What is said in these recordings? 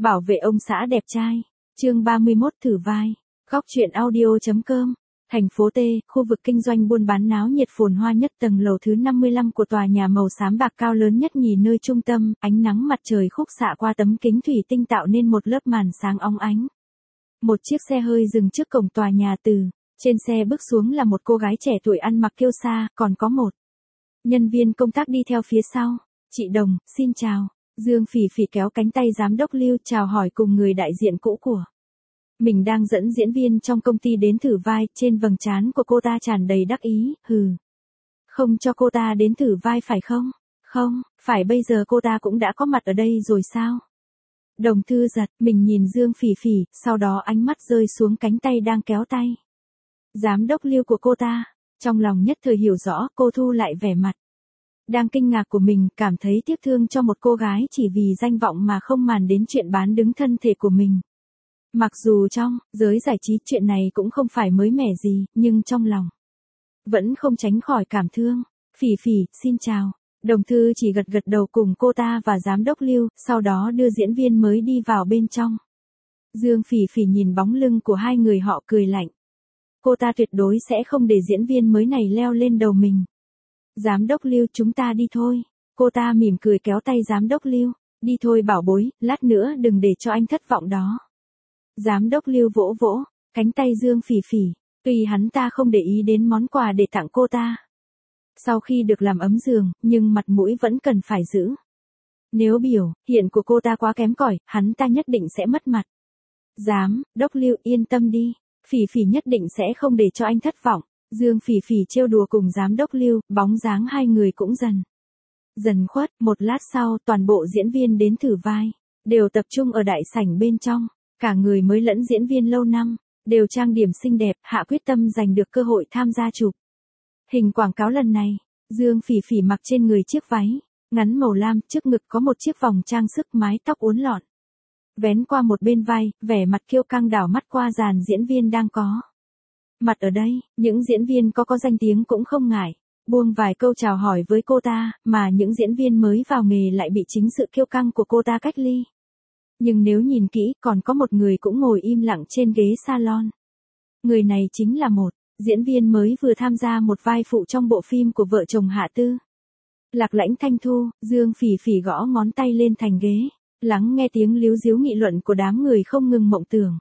Bảo vệ ông xã đẹp trai. Chương 31 thử vai. Góc truyện audio.com. Thành phố T, khu vực kinh doanh buôn bán náo nhiệt phồn hoa nhất, tầng lầu thứ 55 của tòa nhà màu xám bạc cao lớn nhất nhì nơi trung tâm, ánh nắng mặt trời khúc xạ qua tấm kính thủy tinh tạo nên một lớp màn sáng óng ánh. Một chiếc xe hơi dừng trước cổng tòa nhà, trên xe bước xuống là một cô gái trẻ tuổi ăn mặc kiêu sa, còn có một nhân viên công tác đi theo phía sau. Chị Đồng, xin chào. Dương Phỉ Phỉ kéo cánh tay giám đốc Lưu chào hỏi cùng người đại diện cũ của mình đang dẫn diễn viên trong công ty đến thử vai. Trên vầng trán của cô ta tràn đầy đắc ý. Không cho cô ta đến thử vai phải không? Không, phải bây giờ cô ta cũng đã có mặt ở đây rồi sao? Đồng Thư giật mình nhìn Dương Phỉ Phỉ, sau đó ánh mắt rơi xuống cánh tay đang kéo tay giám đốc Lưu của cô ta. Trong lòng nhất thời hiểu rõ, cô thu lại vẻ mặt đang kinh ngạc của mình, cảm thấy tiếc thương cho một cô gái chỉ vì danh vọng mà không màng đến chuyện bán đứng thân thể của mình. Mặc dù trong giới giải trí chuyện này cũng không phải mới mẻ gì, nhưng trong lòng vẫn không tránh khỏi cảm thương. Phỉ Phỉ, xin chào. Đồng Thư chỉ gật gật đầu cùng cô ta và giám đốc Lưu, sau đó đưa diễn viên mới đi vào bên trong. Dương Phỉ Phỉ nhìn bóng lưng của hai người họ cười lạnh. Cô ta tuyệt đối sẽ không để diễn viên mới này leo lên đầu mình. Giám đốc Lưu, chúng ta đi thôi. Cô ta mỉm cười kéo tay giám đốc Lưu. Đi thôi bảo bối, lát nữa đừng để cho anh thất vọng đó. Giám đốc Lưu vỗ vỗ cánh tay Dương Phỉ Phỉ. Tuy hắn ta không để ý đến món quà để tặng cô ta sau khi được làm ấm giường, nhưng mặt mũi vẫn cần phải giữ. Nếu biểu hiện của cô ta quá kém cỏi, hắn ta nhất định sẽ mất mặt. Giám đốc Lưu, yên tâm đi. Phỉ Phỉ nhất định sẽ không để cho anh thất vọng. Dương Phỉ Phỉ trêu đùa cùng giám đốc Lưu, bóng dáng hai người cũng dần khuất. Một lát sau, toàn bộ diễn viên đến thử vai đều tập trung ở đại sảnh bên trong. Cả người mới lẫn diễn viên lâu năm đều trang điểm xinh đẹp, hạ quyết tâm giành được cơ hội tham gia chụp hình quảng cáo lần này. Dương Phỉ Phỉ mặc trên người chiếc váy ngắn màu lam, trước ngực có một chiếc vòng trang sức, mái tóc uốn lọn vén qua một bên vai, vẻ mặt kiêu căng đảo mắt qua dàn diễn viên đang có mặt ở đây. Những diễn viên có danh tiếng cũng không ngại buông vài câu chào hỏi với cô ta, mà những diễn viên mới vào nghề lại bị chính sự kiêu căng của cô ta cách ly. Nhưng nếu nhìn kỹ, còn có một người cũng ngồi im lặng trên ghế salon. Người này chính là một diễn viên mới vừa tham gia một vai phụ trong bộ phim của vợ chồng Hạ Tư Lạc Lãnh Thanh Thu. Dương Phỉ Phỉ gõ ngón tay lên thành ghế, lắng nghe tiếng líu díu nghị luận của đám người không ngừng mộng tưởng.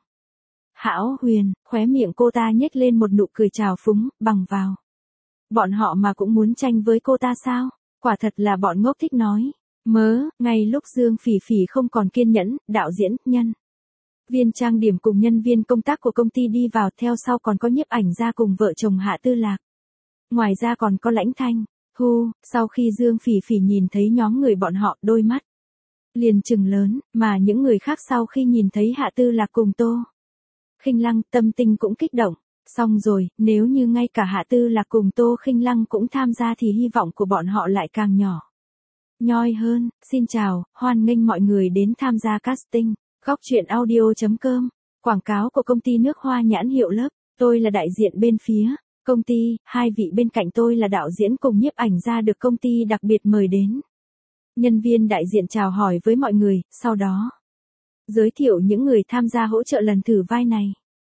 Hão Huyền, khóe miệng cô ta nhếch lên một nụ cười trào phúng, bằng vào bọn họ mà cũng muốn tranh với cô ta sao? Quả thật là bọn ngốc thích nói mớ. Ngay lúc Dương Phỉ Phỉ không còn kiên nhẫn, đạo diễn, nhân viên trang điểm cùng nhân viên công tác của công ty đi vào, theo sau còn có nhiếp ảnh gia cùng vợ chồng Hạ Tư Lạc. Ngoài ra còn có Lãnh Thanh Thu. Sau khi Dương Phỉ Phỉ nhìn thấy nhóm người bọn họ, đôi mắt liền trừng lớn, mà những người khác sau khi nhìn thấy Hạ Tư Lạc cùng Tô Khinh Lăng, tâm tình cũng kích động. Xong rồi, nếu như ngay cả Hạ Tư Lạc cùng Tô Khinh Lăng cũng tham gia thì hy vọng của bọn họ lại càng nhỏ nhoi hơn. Xin chào, hoan nghênh mọi người đến tham gia casting. Góc truyện audio.com. Quảng cáo của công ty nước hoa nhãn hiệu Lớp. Tôi là đại diện bên phía công ty, hai vị bên cạnh tôi là đạo diễn cùng nhiếp ảnh gia được công ty đặc biệt mời đến. Nhân viên đại diện chào hỏi với mọi người, sau đó giới thiệu những người tham gia hỗ trợ lần thử vai này.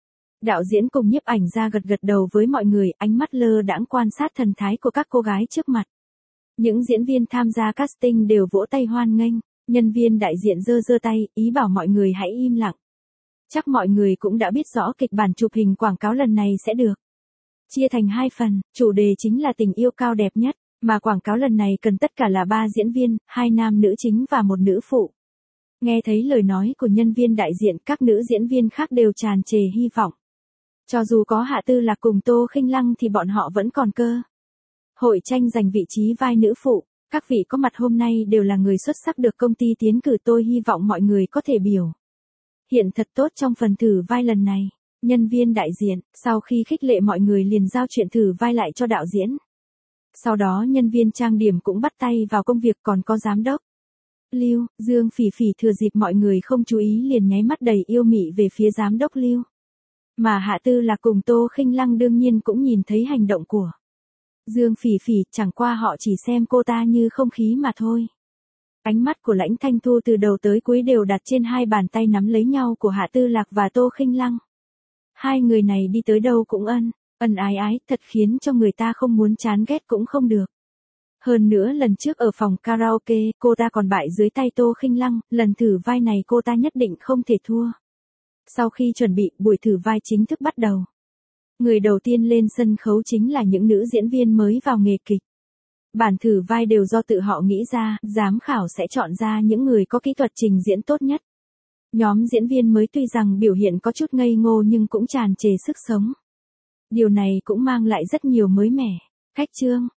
Đạo diễn cùng nhiếp ảnh gia gật gật đầu với mọi người, ánh mắt lơ đãng quan sát thần thái của các cô gái trước mặt. Những diễn viên tham gia casting đều vỗ tay hoan nghênh. Nhân viên đại diện giơ giơ tay, ý bảo mọi người hãy im lặng. Chắc mọi người cũng đã biết rõ kịch bản chụp hình quảng cáo lần này sẽ được chia thành hai phần, chủ đề chính là tình yêu cao đẹp nhất, mà quảng cáo lần này cần tất cả là 3 diễn viên, 2 nam nữ chính và 1 nữ phụ. Nghe thấy lời nói của nhân viên đại diện, các nữ diễn viên khác đều tràn trề hy vọng. Cho dù có Hạ Tư Lạc cùng Tô Khinh Lăng thì bọn họ vẫn còn cơ hội tranh giành vị trí vai nữ phụ. Các vị có mặt hôm nay đều là người xuất sắc được công ty tiến cử, tôi hy vọng mọi người có thể biểu hiện thật tốt trong phần thử vai lần này. Nhân viên đại diện, sau khi khích lệ mọi người liền giao chuyện thử vai lại cho đạo diễn. Sau đó nhân viên trang điểm cũng bắt tay vào công việc, còn có giám đốc Lưu. Dương Phỉ Phỉ thừa dịp mọi người không chú ý liền nháy mắt đầy yêu mị về phía giám đốc Lưu. Mà Hạ Tư Lạc cùng Tô Khinh Lăng đương nhiên cũng nhìn thấy hành động của Dương Phỉ Phỉ, chẳng qua họ chỉ xem cô ta như không khí mà thôi. Ánh mắt của Lãnh Thanh Thu từ đầu tới cuối đều đặt trên hai bàn tay nắm lấy nhau của Hạ Tư Lạc và Tô Khinh Lăng. Hai người này đi tới đâu cũng ân ái ái, thật khiến cho người ta không muốn chán ghét cũng không được. Hơn nữa lần trước ở phòng karaoke, cô ta còn bại dưới tay Tô Khinh Lăng, lần thử vai này cô ta nhất định không thể thua. Sau khi chuẩn bị, buổi thử vai chính thức bắt đầu. Người đầu tiên lên sân khấu chính là những nữ diễn viên mới vào nghề kịch. Bản thử vai đều do tự họ nghĩ ra, giám khảo sẽ chọn ra những người có kỹ thuật trình diễn tốt nhất. Nhóm diễn viên mới tuy rằng biểu hiện có chút ngây ngô nhưng cũng tràn trề sức sống. Điều này cũng mang lại rất nhiều mới mẻ. Khách trương,